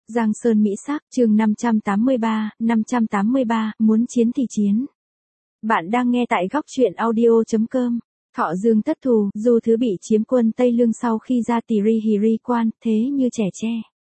Giang Sơn Mỹ Sắc, chương 583, muốn chiến thì chiến. Bạn đang nghe tại góc truyện audio.com. Thọ Dương thất thù, Du Thứ bị chiếm quân Tây Lương sau khi ra Tỳ Hiri Quan, thế như trẻ tre.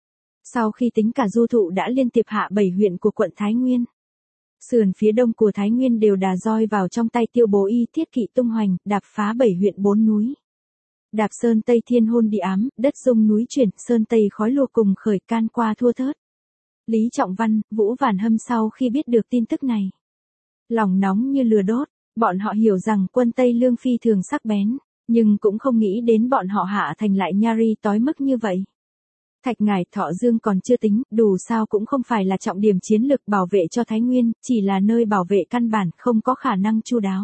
Sau khi tính cả Du Thụ đã liên tiếp hạ 7 huyện của quận Thái Nguyên. Sườn phía đông của Thái Nguyên đều đà roi vào trong tay Tiêu Bố Y thiết kỵ tung hoành, đạp phá 7 huyện 4 núi. Đạp sơn Tây thiên hôn địa ám, đất rung núi chuyển, sơn Tây khói lùa cùng khởi can qua thua thớt. Lý Trọng Văn, Vũ Vàn Hâm sau khi biết được tin tức này, lòng nóng như lửa đốt, bọn họ hiểu rằng quân Tây Lương phi thường sắc bén, nhưng cũng không nghĩ đến bọn họ hạ thành lại nhari tối mức như vậy. Thạch Ngải Thọ Dương còn chưa tính, đủ sao cũng không phải là trọng điểm chiến lược bảo vệ cho Thái Nguyên, chỉ là nơi bảo vệ căn bản không có khả năng chu đáo.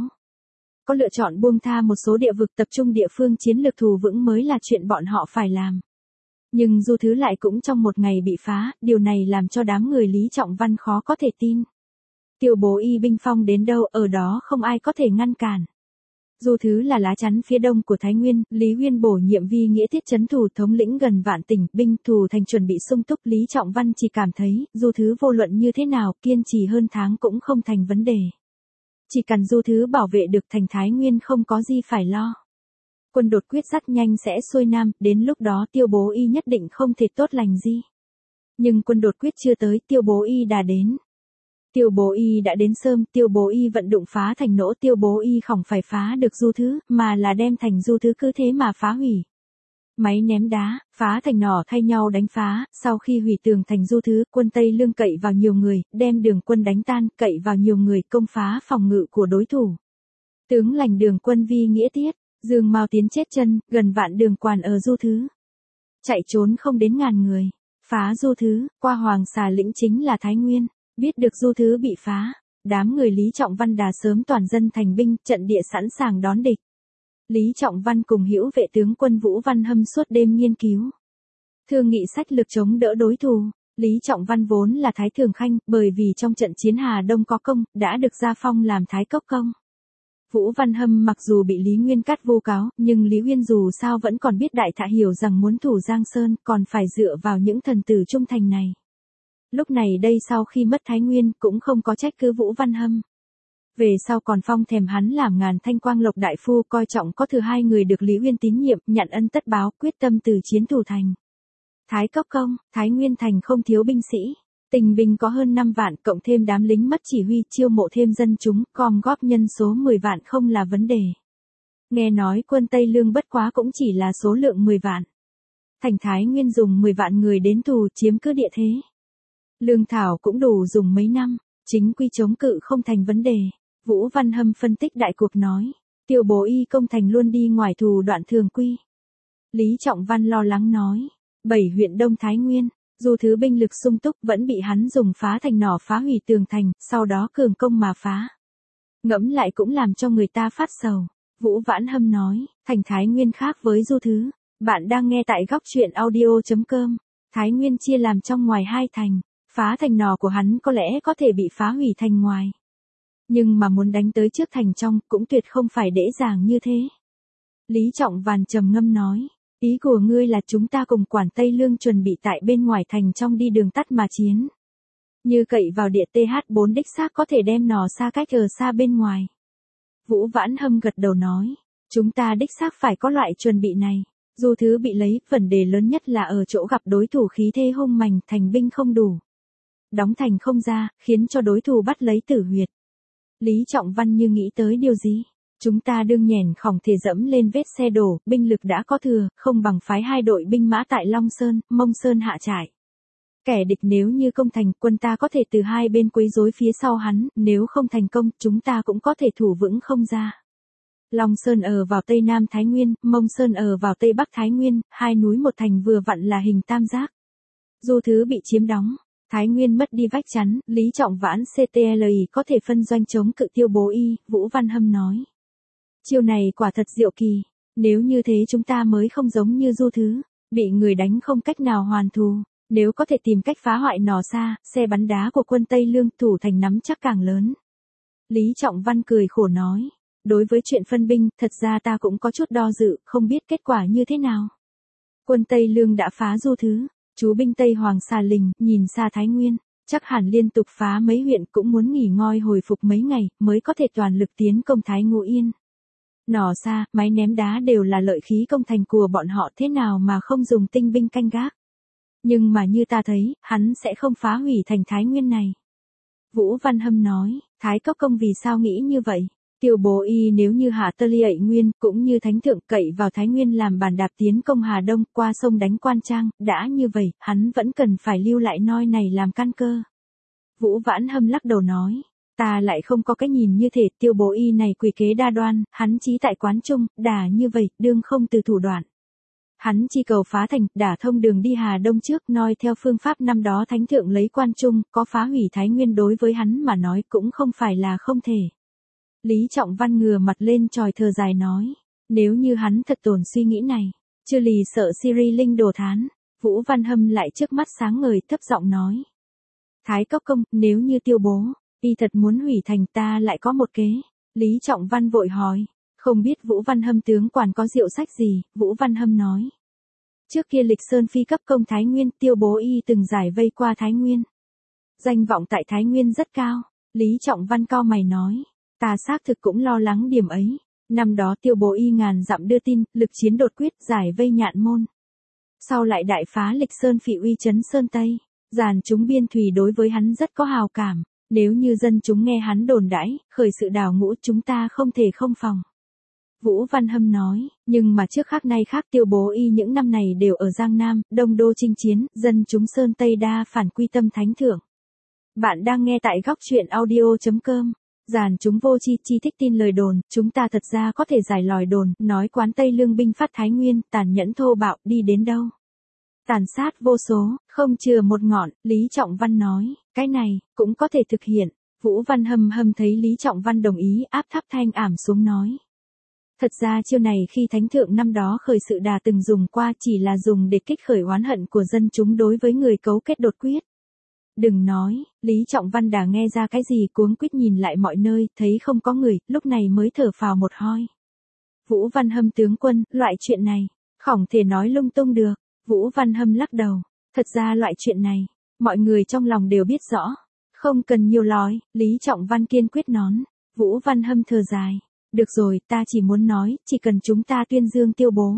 Có lựa chọn buông tha một số địa vực tập trung địa phương chiến lược thù vững mới là chuyện bọn họ phải làm. Nhưng Du Thứ lại cũng trong một ngày bị phá, điều này làm cho đám người Lý Trọng Văn khó có thể tin. Tiêu Bố Y binh phong đến đâu ở đó không ai có thể ngăn cản. Du Thứ là lá chắn phía đông của Thái Nguyên, Lý Huyên bổ nhiệm vi nghĩa thiết trấn thủ thống lĩnh gần vạn tỉnh, binh thù thành chuẩn bị sung túc. Lý Trọng Văn chỉ cảm thấy, Du Thứ vô luận như thế nào, kiên trì hơn tháng cũng không thành vấn đề. Chỉ cần Du Thứ bảo vệ được thành Thái Nguyên không có gì phải lo. Quân đột quyết rất nhanh sẽ xuôi nam, đến lúc đó Tiêu Bố Y nhất định không thể tốt lành gì. Nhưng quân đột quyết chưa tới, Tiêu Bố Y đã đến. Tiêu Bố Y đã đến sớm, Tiêu Bố Y vận động phá thành nỗ, Tiêu Bố Y không phải phá được Du Thứ, mà là đem thành Du Thứ cứ thế mà phá hủy. Máy ném đá, phá thành nỏ thay nhau đánh phá, sau khi hủy tường thành Du Thứ, quân Tây Lương cậy vào nhiều người, đem đường quân đánh tan, cậy vào nhiều người công phá phòng ngự của đối thủ. Tướng lãnh đường quân vi nghĩa tiết, Dương Mao Tiến chết chân, gần vạn đường quan ở Du Thứ. Chạy trốn không đến ngàn người, phá Du Thứ, qua Hoàng Xà lĩnh chính là Thái Nguyên, biết được Du Thứ bị phá, đám người Lý Trọng Văn đà sớm toàn dân thành binh, trận địa sẵn sàng đón địch. Lý Trọng Văn cùng hữu vệ tướng quân Vũ Văn Hâm suốt đêm nghiên cứu, thương nghị sách lược chống đỡ đối thủ. Lý Trọng Văn vốn là Thái Thường Khanh, bởi vì trong trận chiến Hà Đông có công, đã được gia phong làm Thái Cốc Công. Vũ Văn Hâm mặc dù bị Lý Nguyên Cát vu cáo, nhưng Lý Uyên dù sao vẫn còn biết đại thạ hiểu rằng muốn thủ Giang Sơn, còn phải dựa vào những thần tử trung thành này. Lúc này đây sau khi mất Thái Nguyên, cũng không có trách cứ Vũ Văn Hâm. Về sau còn phong thèm hắn làm Ngàn Thanh Quang Lộc đại phu, coi trọng có thừa hai người được Lý Uyên tín nhiệm, nhận ân tất báo, quyết tâm từ chiến thủ thành. Thái Cốc Công, Thái Nguyên thành không thiếu binh sĩ, tình binh có hơn 5 vạn, cộng thêm đám lính mất chỉ huy, chiêu mộ thêm dân chúng, gom góp nhân số 10 vạn không là vấn đề. Nghe nói quân Tây Lương bất quá cũng chỉ là số lượng 10 vạn. Thành Thái Nguyên dùng 10 vạn người đến tù chiếm cứ địa thế. Lương thảo cũng đủ dùng mấy năm, chính quy chống cự không thành vấn đề. Vũ Văn Hâm phân tích đại cuộc nói, Tiêu Bố Y công thành luôn đi ngoài thủ đoạn thường quy. Lý Trọng Văn lo lắng nói, 7 huyện Đông Thái Nguyên, Du Thứ binh lực sung túc vẫn bị hắn dùng phá thành nỏ phá hủy tường thành, sau đó cường công mà phá. Ngẫm lại cũng làm cho người ta phát sầu. Vũ Vãn Hâm nói, thành Thái Nguyên khác với Du Thứ. Bạn đang nghe tại góc truyện audio.com. Thái Nguyên chia làm trong ngoài hai thành. Phá thành nỏ của hắn có lẽ có thể bị phá hủy thành ngoài. Nhưng mà muốn đánh tới trước thành trong cũng tuyệt không phải dễ dàng như thế. Lý Trọng Văn trầm ngâm nói, ý của ngươi là chúng ta cùng quản Tây Lương chuẩn bị tại bên ngoài thành trong đi đường tắt mà chiến. Như cậy vào địa TH4 đích xác có thể đem nỏ xa cách ở xa bên ngoài. Vũ Vãn Hâm gật đầu nói, chúng ta đích xác phải có loại chuẩn bị này. Du Thứ bị lấy, vấn đề lớn nhất là ở chỗ gặp đối thủ khí thế hung mạnh, thành binh không đủ. Đóng thành không ra, khiến cho đối thủ bắt lấy tử huyệt. Lý Trọng Văn như nghĩ tới điều gì? Chúng ta đương nhèn khổng thể dẫm lên vết xe đổ, binh lực đã có thừa, không bằng phái hai đội binh mã tại Long Sơn, Mông Sơn hạ trại. Kẻ địch nếu như công thành, quân ta có thể từ hai bên quấy rối phía sau hắn, nếu không thành công, chúng ta cũng có thể thủ vững không ra. Long Sơn ở vào Tây Nam Thái Nguyên, Mông Sơn ở vào Tây Bắc Thái Nguyên, hai núi một thành vừa vặn là hình tam giác. Du Thứ bị chiếm đóng, Thái Nguyên mất đi vách chắn, Lý Trọng Vãn CTLI có thể phân doanh chống cự Tiêu Bố Y, Vũ Văn Hâm nói. Chiêu này quả thật diệu kỳ, nếu như thế chúng ta mới không giống như Du Thứ, bị người đánh không cách nào hoàn thù, nếu có thể tìm cách phá hoại nỏ xa, xe bắn đá của quân Tây Lương thủ thành nắm chắc càng lớn. Lý Trọng Văn cười khổ nói, đối với chuyện phân binh, thật ra ta cũng có chút do dự, không biết kết quả như thế nào. Quân Tây Lương đã phá Du Thứ, Chú binh Tây Hoàng xà lình, nhìn xa Thái Nguyên, chắc hẳn liên tục phá mấy huyện cũng muốn nghỉ ngơi hồi phục mấy ngày, mới có thể toàn lực tiến công Thái Ngũ Yên. Nỏ xa, máy ném đá đều là lợi khí công thành của bọn họ, thế nào mà không dùng tinh binh canh gác. Nhưng mà như ta thấy, hắn sẽ không phá hủy thành Thái Nguyên này. Vũ Văn Hâm nói, Thái Cốc Công vì sao nghĩ như vậy? Tiêu Bố Y nếu như hạ tơ ly ậy nguyên, cũng như thánh thượng cậy vào Thái Nguyên làm bàn đạp tiến công Hà Đông, qua sông đánh Quan Trang, đã như vậy, hắn vẫn cần phải lưu lại noi này làm căn cơ. Vũ Vãn Hâm lắc đầu nói, ta lại không có cái nhìn như thể Tiêu Bố Y này quỷ kế đa đoan, hắn chí tại quán trung, đà như vậy, đương không từ thủ đoạn. Hắn chi cầu phá thành, đả thông đường đi Hà Đông trước, noi theo phương pháp năm đó thánh thượng lấy Quan Trung, có phá hủy Thái Nguyên đối với hắn mà nói cũng không phải là không thể. Lý Trọng Văn ngửa mặt lên tròi thở dài nói, nếu như hắn thật tổn suy nghĩ này, chưa lì sợ Siri Linh đồ thán. Vũ Văn Hâm lại trước mắt sáng ngời thấp giọng nói, Thái Cốc Công, nếu như Tiêu Bố Y thật muốn hủy thành, ta lại có một kế. Lý Trọng Văn vội hỏi, không biết Vũ Văn Hâm tướng quản có diệu sách gì. Vũ Văn Hâm nói, trước kia Lịch Sơn phi cấp công Thái Nguyên, Tiêu Bố Y từng giải vây qua Thái Nguyên, danh vọng tại Thái Nguyên rất cao. Lý Trọng Văn cau mày nói, ta xác thực cũng lo lắng điểm ấy. Năm đó Tiêu Bố Y ngàn dặm đưa tin, lực chiến đột quyết, giải vây Nhạn Môn. Sau lại đại phá Lịch Sơn phỉ uy trấn Sơn Tây, dàn chúng biên thủy đối với hắn rất có hào cảm. Nếu như dân chúng nghe hắn đồn đãi, khởi sự đào ngũ, chúng ta không thể không phòng. Vũ Văn Hâm nói, nhưng mà trước khác nay khác, Tiêu Bố Y những năm này đều ở Giang Nam, Đông Đô chinh chiến, dân chúng Sơn Tây đa phản quy tâm thánh thượng. Bạn đang nghe tại góc truyện audio.com. Dàn chúng vô chi chi thích tin lời đồn, chúng ta thật ra có thể giải lòi đồn, nói quán Tây Lương binh phát Thái Nguyên, tàn nhẫn thô bạo, đi đến đâu tàn sát vô số, không chừa một ngọn. Lý Trọng Văn nói, cái này cũng có thể thực hiện. Vũ Văn Hâm thấy Lý Trọng Văn đồng ý, áp thấp thanh ảm xuống nói, thật ra chiêu này khi thánh thượng năm đó khởi sự đà từng dùng qua, chỉ là dùng để kích khởi oán hận của dân chúng đối với người cấu kết đột quyết. Đừng nói. Lý Trọng Văn đã nghe ra cái gì, cuống quýt nhìn lại mọi nơi, thấy không có người, lúc này mới thở phào một hơi. Vũ Văn Hâm tướng quân, loại chuyện này không thể nói lung tung được. Vũ Văn Hâm lắc đầu, thật ra loại chuyện này mọi người trong lòng đều biết rõ, không cần nhiều nói. Lý Trọng Văn kiên quyết nói. Vũ Văn Hâm thở dài, được rồi, ta chỉ muốn nói, chỉ cần chúng ta tuyên dương Tiêu Bố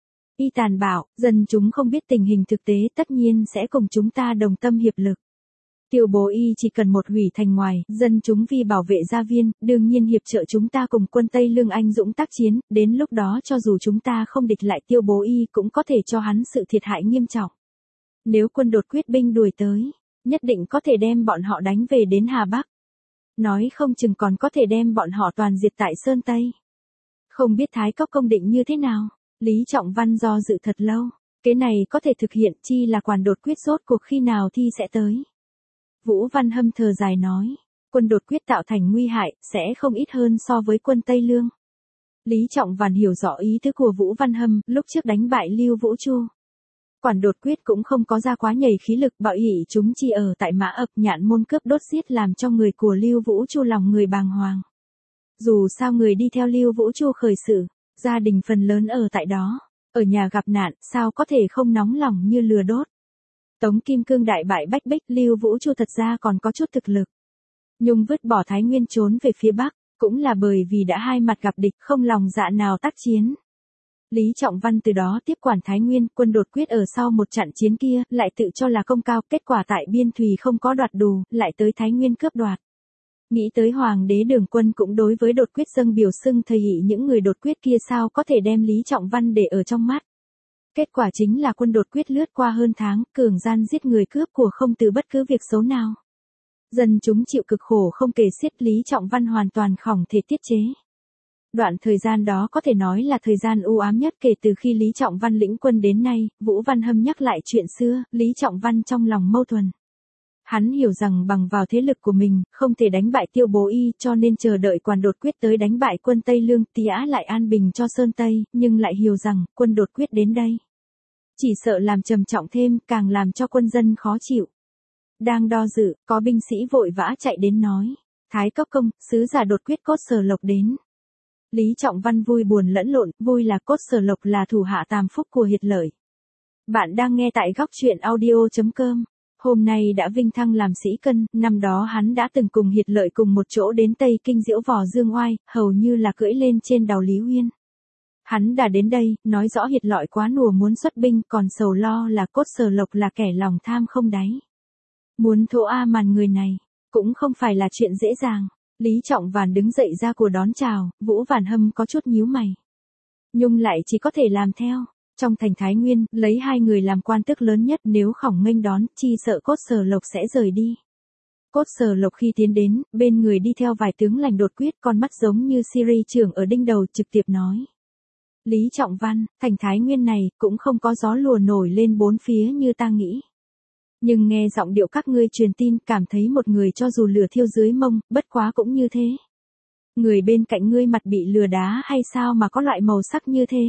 Y tàn bạo, dân chúng không biết tình hình thực tế, tất nhiên sẽ cùng chúng ta đồng tâm hiệp lực. Tiêu Bố Y chỉ cần một hủy thành ngoài, dân chúng vì bảo vệ gia viên, đương nhiên hiệp trợ chúng ta cùng quân Tây Lương anh dũng tác chiến, đến lúc đó cho dù chúng ta không địch lại Tiêu Bố Y cũng có thể cho hắn sự thiệt hại nghiêm trọng. Nếu quân đột quyết binh đuổi tới, nhất định có thể đem bọn họ đánh về đến Hà Bắc. Nói không chừng còn có thể đem bọn họ toàn diệt tại Sơn Tây. Không biết Thái Cốc Công định như thế nào? Lý Trọng Văn do dự thật lâu, cái này có thể thực hiện, chi là quản đột quyết rốt cuộc khi nào thì sẽ tới. Vũ Văn Hâm thở dài nói, quân đột quyết tạo thành nguy hại, sẽ không ít hơn so với quân Tây Lương. Lý Trọng Văn hiểu rõ ý tứ của Vũ Văn Hâm, lúc trước đánh bại Lưu Vũ Chu, quản đột quyết cũng không có ra quá nhầy khí lực, bạo hỷ chúng chỉ ở tại Mã Ập, Nhạn Môn cướp đốt giết làm cho người của Lưu Vũ Chu lòng người bàng hoàng. Dù sao người đi theo Lưu Vũ Chu khởi sự, gia đình phần lớn ở tại đó, ở nhà gặp nạn, sao có thể không nóng lòng như lửa đốt. Tống Kim Cương đại bại Bách Bích, Lưu Vũ Chu thật ra còn có chút thực lực. Nhung vứt bỏ Thái Nguyên trốn về phía Bắc, cũng là bởi vì đã hai mặt gặp địch, không lòng dạ nào tác chiến. Lý Trọng Văn từ đó tiếp quản Thái Nguyên, quân đột quyết ở sau một trận chiến kia, lại tự cho là công cao, kết quả tại biên thùy không có đoạt đủ, lại tới Thái Nguyên cướp đoạt. Nghĩ tới Hoàng đế Đường Quân cũng đối với đột quyết dâng biểu xưng thầy hỷ, những người đột quyết kia sao có thể đem Lý Trọng Văn để ở trong mắt. Kết quả chính là quân đột quyết lướt qua hơn tháng, cường gian giết người cướp của không từ bất cứ việc xấu nào. Dân chúng chịu cực khổ không kể xiết, Lý Trọng Văn hoàn toàn không thể tiết chế. Đoạn thời gian đó có thể nói là thời gian u ám nhất kể từ khi Lý Trọng Văn lĩnh quân đến nay. Vũ Văn Hâm nhắc lại chuyện xưa, Lý Trọng Văn trong lòng mâu thuẫn. Hắn hiểu rằng bằng vào thế lực của mình, không thể đánh bại Tiêu Bố Y, cho nên chờ đợi quản đột quyết tới đánh bại quân Tây Lương, tía lại an bình cho Sơn Tây, nhưng lại hiểu rằng, quân đột quyết đến đây chỉ sợ làm trầm trọng thêm, càng làm cho quân dân khó chịu. Đang do dự, có binh sĩ vội vã chạy đến nói, Thái Cốc Công, sứ giả đột quyết Cốt Sở Lộc đến. Lý Trọng Văn vui buồn lẫn lộn, vui là Cốt Sở Lộc là thủ hạ tam phúc của Hiệt Lợi. Bạn đang nghe tại góc truyện audio.com. Hôm nay đã vinh thăng làm sĩ cân, năm đó hắn đã từng cùng Hiệt Lợi cùng một chỗ đến Tây Kinh diễu vò dương oai, hầu như là cưỡi lên trên đầu Lý Uyên. Hắn đã đến đây, nói rõ Hiệt Lợi quá nùa muốn xuất binh, còn sầu lo là Cốt Sở Lộc là kẻ lòng tham không đáy. Muốn thổ A Màn người này, cũng không phải là chuyện dễ dàng. Lý Trọng Vàn đứng dậy ra của đón chào, Vũ Vàn Hâm có chút nhíu mày. Nhưng lại chỉ có thể làm theo. Trong thành Thái Nguyên, lấy hai người làm quan tước lớn nhất, nếu khổng nghênh đón, chi sợ Cốt Sở Lộc sẽ rời đi. Cốt Sở Lộc khi tiến đến, bên người đi theo vài tướng lãnh đột quyết, con mắt giống như Siri trưởng ở đinh đầu, trực tiếp nói. Lý Trọng Văn, thành Thái Nguyên này, cũng không có gió lùa nổi lên bốn phía như ta nghĩ. Nhưng nghe giọng điệu các ngươi truyền tin, cảm thấy một người cho dù lửa thiêu dưới mông, bất quá cũng như thế. Người bên cạnh ngươi mặt bị lửa đá hay sao mà có loại màu sắc như thế?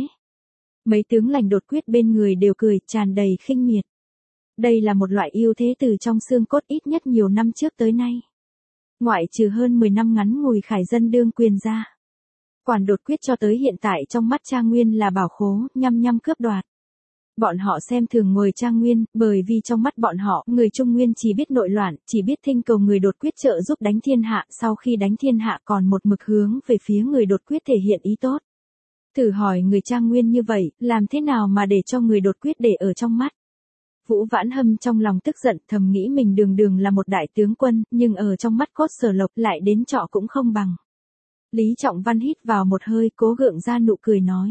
Mấy tướng lãnh đột quyết bên người đều cười, tràn đầy khinh miệt. Đây là một loại ưu thế từ trong xương cốt ít nhất nhiều năm trước tới nay. Ngoại trừ hơn 10 năm ngắn ngủi Khải Dân đương quyền ra. Quản đột quyết cho tới hiện tại trong mắt Trang Nguyên là bảo khố, nhăm nhăm cướp đoạt. Bọn họ xem thường người Trang Nguyên, bởi vì trong mắt bọn họ, người Trung Nguyên chỉ biết nội loạn, chỉ biết thinh cầu người đột quyết trợ giúp đánh thiên hạ, sau khi đánh thiên hạ còn một mực hướng về phía người đột quyết thể hiện ý tốt. Thử hỏi người Trang Nguyên như vậy, làm thế nào mà để cho người đột quyết để ở trong mắt? Vũ Vãn Hâm trong lòng tức giận, thầm nghĩ mình đường đường là một đại tướng quân, nhưng ở trong mắt Cốt Sở Lộc lại đến trọ cũng không bằng. Lý Trọng Văn hít vào một hơi, cố gượng ra nụ cười nói.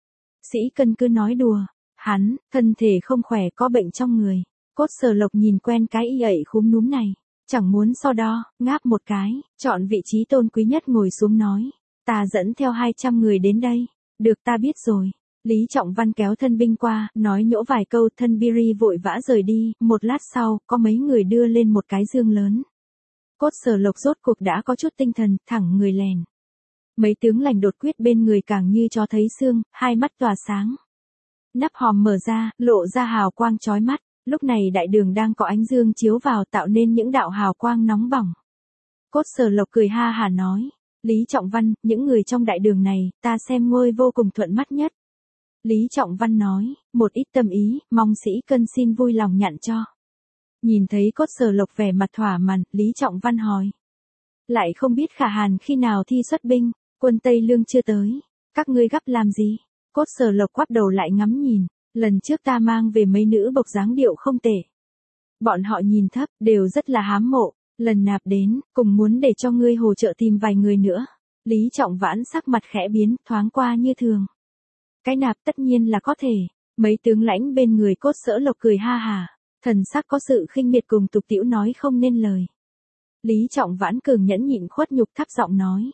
Sĩ cân cứ nói đùa, hắn, thân thể không khỏe có bệnh trong người. Cốt Sở Lộc nhìn quen cái y ậy khúm núm này, chẳng muốn so đo, ngáp một cái, chọn vị trí tôn quý nhất ngồi xuống nói. Ta dẫn theo 200 người đến đây. Được ta biết rồi. Lý Trọng Văn kéo thân binh qua, nói nhỗ vài câu, thân Biri vội vã rời đi, một lát sau, có mấy người đưa lên một cái dương lớn. Cốt Sở Lộc rốt cuộc đã có chút tinh thần, thẳng người lèn. Mấy tướng lãnh đột quyết bên người càng như cho thấy xương, hai mắt tỏa sáng. Nắp hòm mở ra, lộ ra hào quang chói mắt, lúc này đại đường đang có ánh dương chiếu vào tạo nên những đạo hào quang nóng bỏng. Cốt Sở Lộc cười ha hả nói. Lý Trọng Văn, những người trong đại đường này, ta xem ngôi vô cùng thuận mắt nhất. Lý Trọng Văn nói, một ít tâm ý, mong sĩ cân xin vui lòng nhận cho. Nhìn thấy Cốt Sở Lộc vẻ mặt thỏa mãn, Lý Trọng Văn hỏi. Lại không biết Khả Hàn khi nào thi xuất binh, quân Tây Lương chưa tới, các ngươi gấp làm gì? Cốt Sở Lộc quắp đầu lại ngắm nhìn, lần trước ta mang về mấy nữ bộc dáng điệu không tệ. Bọn họ nhìn thấp, đều rất là hám mộ. Lần nạp đến, cùng muốn để cho ngươi hỗ trợ tìm vài người nữa. Lý Trọng Vãn sắc mặt khẽ biến, thoáng qua như thường. Cái nạp tất nhiên là có thể. Mấy tướng lãnh bên người Cốt Sở Lộc cười ha hà. Thần sắc có sự khinh miệt cùng tục tĩu nói không nên lời. Lý Trọng Vãn cường nhẫn nhịn khuất nhục thấp giọng nói.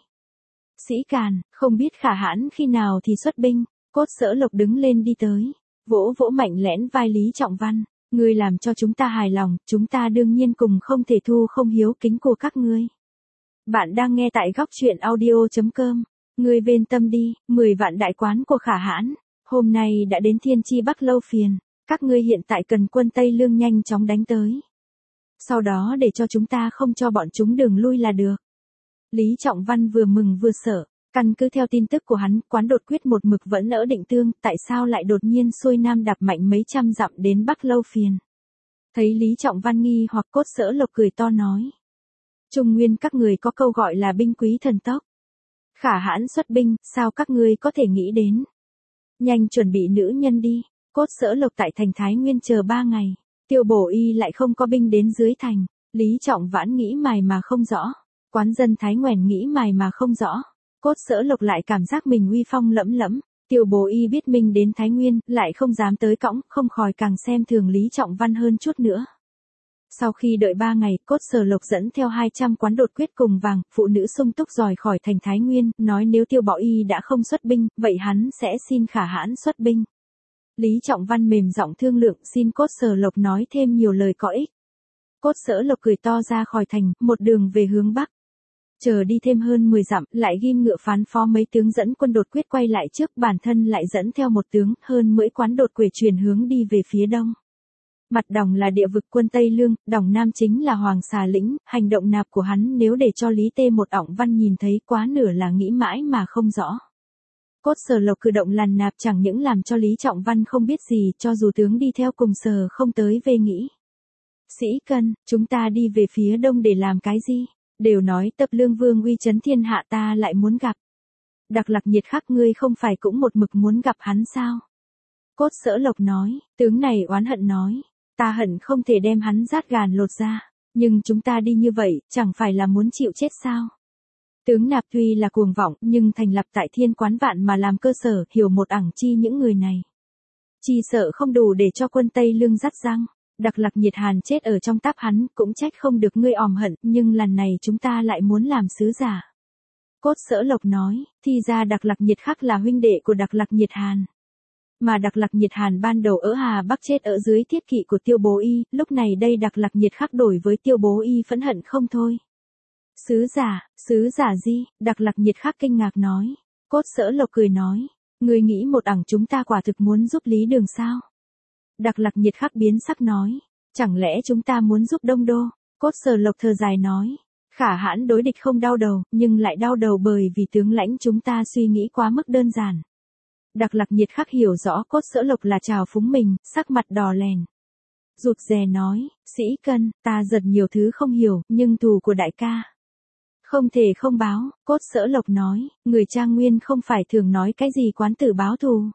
Sĩ Càn, không biết Khả Hãn khi nào thì xuất binh. Cốt Sở Lộc đứng lên đi tới. Vỗ vỗ mạnh lẽn vai Lý Trọng Văn. Ngươi làm cho chúng ta hài lòng, chúng ta đương nhiên cùng không thể thu không hiếu kính của các ngươi. Bạn đang nghe tại góc truyện audio.com. Ngươi bên tâm đi, 10 vạn đại quán của Khả Hãn, hôm nay đã đến Thiên Chi Bắc lâu phiền, các ngươi hiện tại cần quân Tây Lương nhanh chóng đánh tới. Sau đó để cho chúng ta không cho bọn chúng đường lui là được. Lý Trọng Văn vừa mừng vừa sợ. Căn cứ theo tin tức của hắn, quán đột quyết một mực vẫn ở Định Tương, tại sao lại đột nhiên xuôi nam đạp mạnh mấy trăm dặm đến Bắc lâu phiền. Thấy Lý Trọng Văn nghi hoặc Cốt Sở Lộc cười to nói. Trung Nguyên các người có câu gọi là binh quý thần tốc. Khả Hãn xuất binh, sao các ngươi có thể nghĩ đến. Nhanh chuẩn bị nữ nhân đi, Cốt Sở Lộc tại thành Thái Nguyên chờ 3 ngày. Tiêu Bổ Y lại không có binh đến dưới thành. Lý Trọng Vãn nghĩ mài mà không rõ. Quán dân Thái Ngoèn nghĩ mài mà không rõ. Cốt Sở Lộc lại cảm giác mình uy phong lẫm lẫm. Tiêu Bố Y biết mình đến Thái Nguyên, lại không dám tới cõng, không khỏi càng xem thường Lý Trọng Văn hơn chút nữa. Sau khi đợi 3 ngày, Cốt Sở Lộc dẫn theo 200 quán đột quyết cùng vàng, phụ nữ sung túc rời khỏi thành Thái Nguyên, nói nếu Tiêu Bó Y đã không xuất binh, vậy hắn sẽ xin Khả Hãn xuất binh. Lý Trọng Văn mềm giọng thương lượng xin Cốt Sở Lộc nói thêm nhiều lời có ích. Cốt Sở Lộc cười to ra khỏi thành, một đường về hướng Bắc. Chờ đi thêm hơn 10 dặm, lại ghim ngựa phán phó mấy tướng dẫn quân đột quyết quay lại trước, bản thân lại dẫn theo một tướng, hơn 10 quán đột quể chuyển hướng đi về phía đông. Mặt đồng là địa vực quân Tây Lương, đồng nam chính là Hoàng Xà Lĩnh, hành động nạp của hắn nếu để cho Lý Tê một ỏng văn nhìn thấy quá nửa là nghĩ mãi mà không rõ. Cốt Sở Lộc cử động lằn nạp chẳng những làm cho Lý Trọng Văn không biết gì, cho dù tướng đi theo cùng Sở không tới về nghĩ. Sĩ Cân, chúng ta đi về phía đông để làm cái gì? Đều nói Tập Lương Vương uy chấn thiên hạ, ta lại muốn gặp. Đặc Lạc Nhiệt Khắc, ngươi không phải cũng một mực muốn gặp hắn sao? Cốt Sở Lộc nói, tướng này oán hận nói, ta hận không thể đem hắn rát gàn lột ra, nhưng chúng ta đi như vậy, chẳng phải là muốn chịu chết sao? Tướng Nạp tuy là cuồng vọng, nhưng thành lập tại Thiên Quán Vạn mà làm cơ sở, hiểu một ẳng chi những người này. Chi sợ không đủ để cho quân Tây Lương dắt răng. Đặc Lạc Nhiệt Hàn chết ở trong táp hắn, cũng trách không được ngươi òm hận, nhưng lần này chúng ta lại muốn làm sứ giả. Cốt Sở Lộc nói, thì ra Đặc Lạc Nhiệt Khắc là huynh đệ của Đặc Lạc Nhiệt Hàn. Mà Đặc Lạc Nhiệt Hàn ban đầu ở Hà Bắc chết ở dưới thiết kỵ của Tiêu Bố Y, lúc này đây Đặc Lạc Nhiệt Khắc đổi với Tiêu Bố Y phẫn hận không thôi. Sứ giả gì? Đặc Lạc Nhiệt Khắc kinh ngạc nói. Cốt Sở Lộc cười nói, ngươi nghĩ một ẳng chúng ta quả thực muốn giúp Lý Đường sao? Đặc Lạc Nhiệt Khắc biến sắc nói, chẳng lẽ chúng ta muốn giúp Đông Đô? Cốt Sở Lộc thở dài nói, Khả Hãn đối địch không đau đầu, nhưng lại đau đầu bởi vì tướng lãnh chúng ta suy nghĩ quá mức đơn giản. Đặc Lạc Nhiệt Khắc hiểu rõ Cốt Sở Lộc là trào phúng mình, sắc mặt đỏ lèn. Rụt rè nói, Sĩ Cân, ta giật nhiều thứ không hiểu, nhưng thù của đại ca không thể không báo. Cốt Sở Lộc nói, người Trang Nguyên không phải thường nói cái gì quán tử báo thù.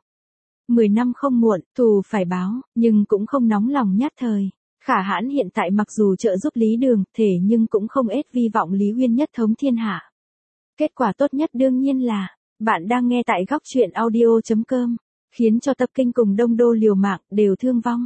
10 năm không muộn, thù phải báo, nhưng cũng không nóng lòng nhát thời. Khả Hãn hiện tại mặc dù trợ giúp Lý Đường, thể nhưng cũng không ết vi vọng Lý Uyên nhất thống thiên hạ. Kết quả tốt nhất đương nhiên là, bạn đang nghe tại góc truyện audio.com, khiến cho Tập Kinh cùng Đông Đô liều mạng, đều thương vong.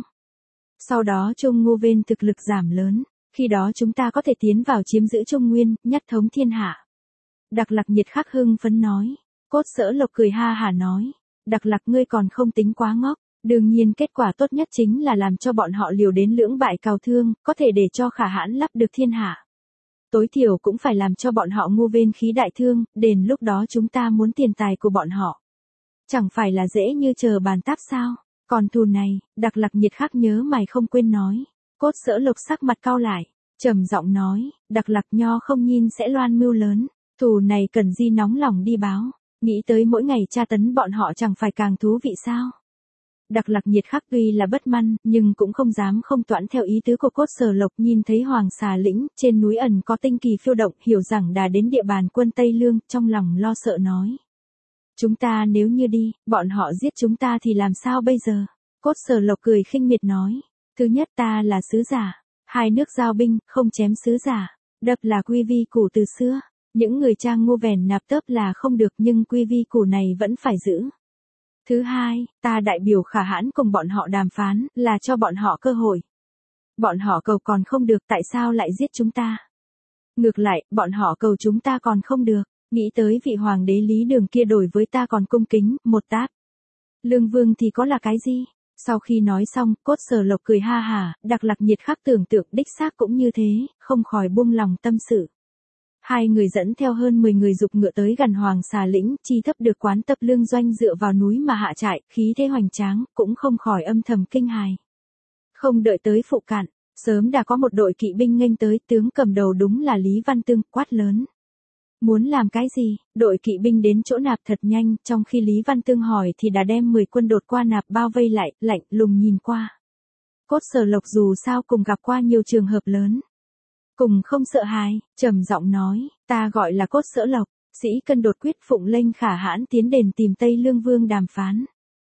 Sau đó Trung Ngô Vên thực lực giảm lớn, khi đó chúng ta có thể tiến vào chiếm giữ Trung Nguyên, nhất thống thiên hạ. Đặc Lạc Nhiệt Khắc hưng phấn nói. Cốt Sở Lộc cười ha hả nói, Đặc Lạc ngươi còn không tính quá ngốc, đương nhiên kết quả tốt nhất chính là làm cho bọn họ liều đến lưỡng bại cào thương, có thể để cho Khả Hãn lắp được thiên hạ. Tối thiểu cũng phải làm cho bọn họ Ngô Vên khí đại thương, đến lúc đó chúng ta muốn tiền tài của bọn họ. Chẳng phải là dễ như chờ bàn táp sao? Còn thù này, Đặc Lạc Nhiệt Khắc nhớ mày không quên nói. Cốt Sở Lộc sắc mặt cau lại, trầm giọng nói, Đặc Lạc Nho không nhìn sẽ loan mưu lớn, thù này cần gì nóng lòng đi báo, nghĩ tới mỗi ngày tra tấn bọn họ chẳng phải càng thú vị sao? Đặc Lạc Nhiệt Khắc tuy là bất măn, nhưng cũng không dám không toãn theo ý tứ của Cốt Sở Lộc, nhìn thấy Hoàng Xà Lĩnh, trên núi ẩn có tinh kỳ phiêu động, hiểu rằng đã đến địa bàn quân Tây Lương, trong lòng lo sợ nói. Chúng ta nếu như đi, bọn họ giết chúng ta thì làm sao bây giờ? Cốt Sở Lộc cười khinh miệt nói. Thứ nhất ta là sứ giả. Hai nước giao binh, không chém sứ giả. Đập là quy vi củ từ xưa. Những người Trang Ngô vèn nạp tớp là không được, nhưng quy vi củ này vẫn phải giữ. Thứ hai, ta đại biểu Khả Hãn cùng bọn họ đàm phán, là cho bọn họ cơ hội. Bọn họ cầu còn không được, tại sao lại giết chúng ta? Ngược lại, bọn họ cầu chúng ta còn không được. Nghĩ tới vị hoàng đế Lý Đường kia đổi với ta còn cung kính, một tát. Lương Vương thì có là cái gì? Sau khi nói xong, Cốt Sở Lộc cười ha hả, Đặc Lạc Nhiệt Khắc tưởng tượng đích xác cũng như thế, không khỏi buông lòng tâm sự. Hai người dẫn theo hơn 10 người dục ngựa tới gần Hoàng Xà Lĩnh, chi thấp được quán Tập Lương doanh dựa vào núi mà hạ trại, khí thế hoành tráng, cũng không khỏi âm thầm kinh hài. Không đợi tới phụ cận, sớm đã có một đội kỵ binh nghênh tới, tướng cầm đầu đúng là Lý Văn Tương, quát lớn. Muốn làm cái gì? Đội kỵ binh đến chỗ nạp thật nhanh, trong khi Lý Văn Tương hỏi thì đã đem 10 quân đột qua nạp bao vây lại, lạnh lùng nhìn qua. Cốt Sở Lộc dù sao cùng gặp qua nhiều trường hợp lớn. Cùng không sợ hãi, trầm giọng nói, ta gọi là Cốt Sở Lộc, sĩ cân đột quyết phụng lệnh Khả Hãn tiến đền tìm Tây Lương Vương đàm phán.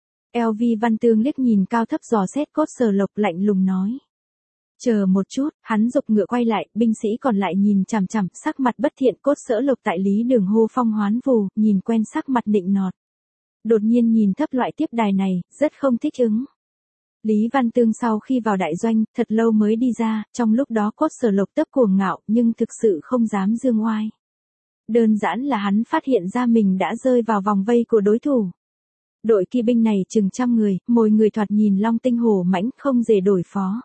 LV Văn Tương liếc nhìn cao thấp dò xét Cốt Sở Lộc lạnh lùng nói. Chờ một chút, hắn dục ngựa quay lại, binh sĩ còn lại nhìn chằm chằm, sắc mặt bất thiện. Cốt Sở Lộc tại Lý Đường hô phong hoán vù, nhìn quen sắc mặt nịnh nọt. Đột nhiên nhìn thấp loại tiếp đài này, rất không thích ứng. Lý Văn Tương sau khi vào đại doanh, thật lâu mới đi ra, trong lúc đó Cốt Sở Lộc tấp cuồng ngạo, nhưng thực sự không dám dương oai. Đơn giản là hắn phát hiện ra mình đã rơi vào vòng vây của đối thủ. Đội kỵ binh này chừng 100 người, mỗi người thoạt nhìn long tinh hổ mãnh, không dễ đổi phó.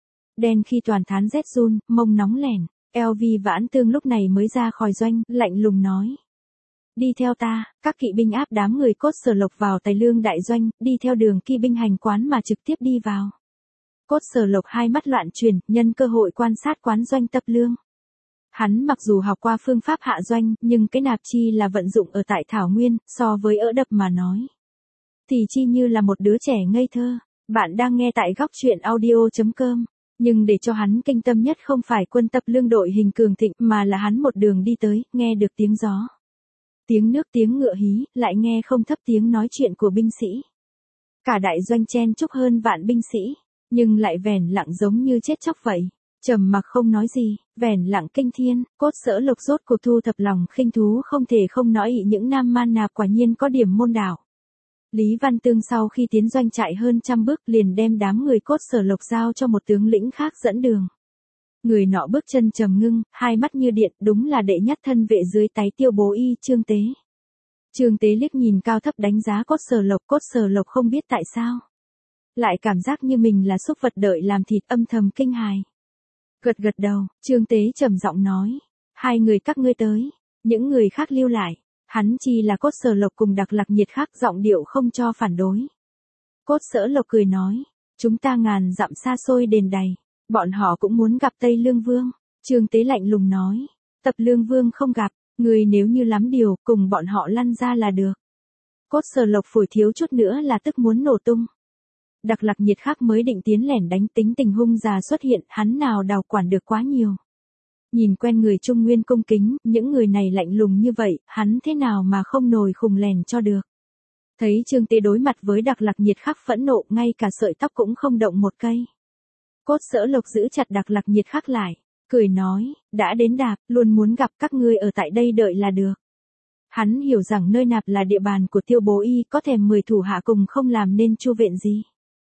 Đen khi toàn thán rét run, mông nóng lẻn, LV Vãn Tương lúc này mới ra khỏi doanh, lạnh lùng nói. Đi theo ta, các kỵ binh áp đám người Cốt Sở Lộc vào Tài Lương đại doanh, đi theo đường kỵ binh hành quán mà trực tiếp đi vào. Cốt Sở Lộc hai mắt loạn chuyển, nhân cơ hội quan sát quán doanh Tập Lương. Hắn mặc dù học qua phương pháp hạ doanh, nhưng cái nạp chi là vận dụng ở tại Thảo Nguyên, so với ỡ đập mà nói. Thì chi như là một đứa trẻ ngây thơ. Bạn đang nghe tại góc truyện audio.com. Nhưng để cho hắn kinh tâm nhất không phải quân tập lương đội hình cường thịnh mà là hắn một đường đi tới, nghe được tiếng gió. Tiếng nước tiếng ngựa hí, lại nghe không thấp tiếng nói chuyện của binh sĩ. Cả đại doanh chen chúc hơn vạn binh sĩ, nhưng lại vẻn lặng giống như chết chóc vậy. Trầm mặc không nói gì, vẻn lặng kinh thiên, Cốt Sở Lộc rốt cuộc thu thập lòng khinh thú không thể không nói ị những nam man nạp quả nhiên có điểm môn đạo. Lý Văn Tương sau khi tiến doanh trại hơn trăm bước liền đem đám người Cốt Sở Lộc giao cho một tướng lĩnh khác dẫn đường. Người nọ bước chân trầm ngưng, hai mắt như điện, đúng là đệ nhất thân vệ dưới táy Tiêu Bố Y Trương Tế. Trương Tế liếc nhìn cao thấp đánh giá Cốt Sở Lộc không biết tại sao. Lại cảm giác như mình là súc vật đợi làm thịt, âm thầm kinh hài. Gật gật đầu, Trương Tế trầm giọng nói. Hai người các ngươi tới, những người khác lưu lại. Hắn chi là Cốt Sở Lộc cùng Đặc Lạc Nhiệt khác giọng điệu không cho phản đối. Cốt Sở Lộc cười nói. Chúng ta ngàn dặm xa xôi đền đầy. Bọn họ cũng muốn gặp Tây Lương Vương. Trương Tế lạnh lùng nói. Tập Lương Vương không gặp, người nếu như lắm điều, cùng bọn họ lăn ra là được. Cốt Sở Lộc phổi thiếu chút nữa là tức muốn nổ tung. Đặc Lạc Nhiệt khác mới định tiến lẻn đánh, tính tình hung già xuất hiện, hắn nào đào quản được quá nhiều. Nhìn quen người Trung Nguyên cung kính, những người này lạnh lùng như vậy, hắn thế nào mà không nổi khùng lèn cho được. Thấy Trương Tế đối mặt với Đặc Lạc Nhiệt khác phẫn nộ, ngay cả sợi tóc cũng không động một cây. Cốt Sở Lộc giữ chặt Đặc Lạc Nhiệt khác lại, cười nói, đã đến đạp, luôn muốn gặp các ngươi ở tại đây đợi là được. Hắn hiểu rằng nơi nạp là địa bàn của Tiêu Bố Y, có thèm 10 thủ hạ cùng không làm nên chu viện gì.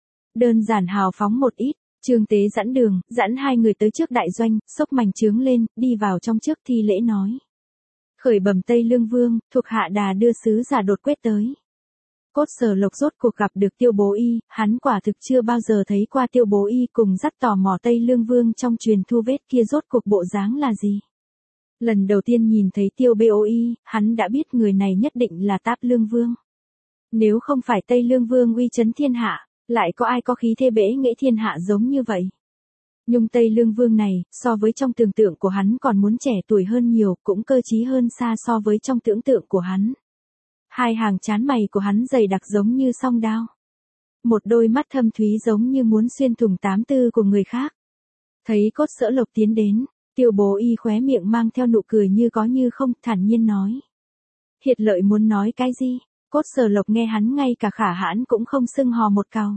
Đơn giản hào phóng một ít, Trương Tế dẫn đường, dẫn hai người tới trước đại doanh, xốc mảnh trướng lên, đi vào trong trước thi lễ nói. Khởi bẩm Tây Lương Vương, thuộc hạ đà đưa sứ giả đột quyết tới. Cốt Sở Lộc rốt cuộc gặp được Tiêu Bố Y, hắn quả thực chưa bao giờ thấy qua Tiêu Bố Y cùng dắt tò mò Tây Lương Vương trong truyền thu vết kia rốt cuộc bộ dáng là gì. Lần đầu tiên nhìn thấy Tiêu Bố Y, hắn đã biết người này nhất định là Táp Lương Vương. Nếu không phải Tây Lương Vương uy chấn thiên hạ, lại có ai có khí thế bẽ nghệ thiên hạ giống như vậy. Nhưng Tây Lương Vương này, so với trong tưởng tượng của hắn còn muốn trẻ tuổi hơn nhiều, cũng cơ trí hơn xa so với trong tưởng tượng của hắn. Hai hàng trán mày của hắn dày đặc giống như song đao. Một đôi mắt thâm thúy giống như muốn xuyên thủng tám tư của người khác. Thấy Cốt Sở Lộc tiến đến, Tiêu Bố Y khóe miệng mang theo nụ cười như có như không, thản nhiên nói. Hiệt Lợi muốn nói cái gì? Cốt Sở Lộc nghe hắn ngay cả Khả Hãn cũng không xưng hò một câu.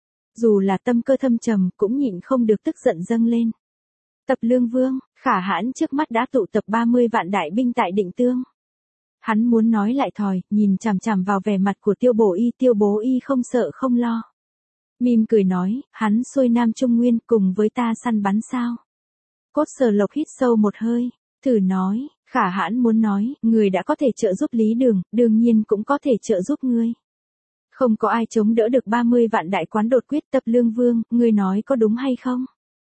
Dù là tâm cơ thâm trầm cũng nhịn không được tức giận dâng lên. Tập Lương Vương, Khả Hãn trước mắt đã tụ tập 30 vạn đại binh tại Định Tương. Hắn muốn nói lại thòi, nhìn chằm chằm vào vẻ mặt của Tiêu Bố Y không sợ không lo. Mỉm cười nói, hắn xuôi Nam Trung Nguyên cùng với ta săn bắn sao. Cốt Sở Lộc hít sâu một hơi, thử nói, Khả Hãn muốn nói, người đã có thể trợ giúp Lý Đường, đương nhiên cũng có thể trợ giúp ngươi. Không có ai chống đỡ được 30 vạn đại quán đột quyết. Tập Lương Vương, ngươi nói có đúng hay không?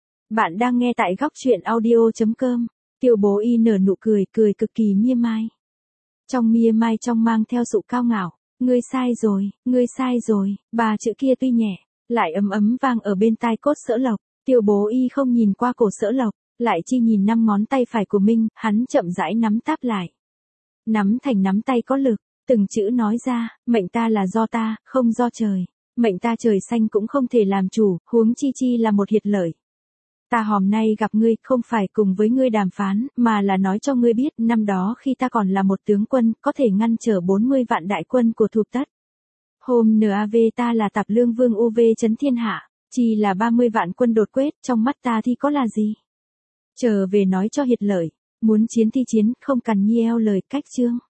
Bạn đang nghe tại góc truyện audio.com. Tiêu Bố Y nở nụ cười, cười cực kỳ mỉa mai. Trong mỉa mai trong mang theo sự cao ngạo, ngươi sai rồi, ba chữ kia tuy nhẹ, lại ấm ấm vang ở bên tai Cốt Sở Lộc. Tiêu Bố Y không nhìn qua cổ Sở Lộc, lại chi nhìn 5 ngón tay phải của mình, hắn chậm rãi nắm táp lại. Nắm thành nắm tay có lực, từng chữ nói ra, mệnh ta là do ta, không do trời. Mệnh ta trời xanh cũng không thể làm chủ, huống chi là một Hiệt Lợi. Ta hôm nay gặp ngươi, không phải cùng với ngươi đàm phán, mà là nói cho ngươi biết, năm đó khi ta còn là một tướng quân, có thể ngăn trở 40 vạn đại quân của Thục Tất. Hôm NAV ta là Tạp Lương Vương UV chấn thiên hạ, chỉ là 30 vạn quân đột quyết, trong mắt ta thì có là gì? Trở về nói cho Hiệt Lợi, muốn chiến thì chiến, không cần nhiêu lời cách chương.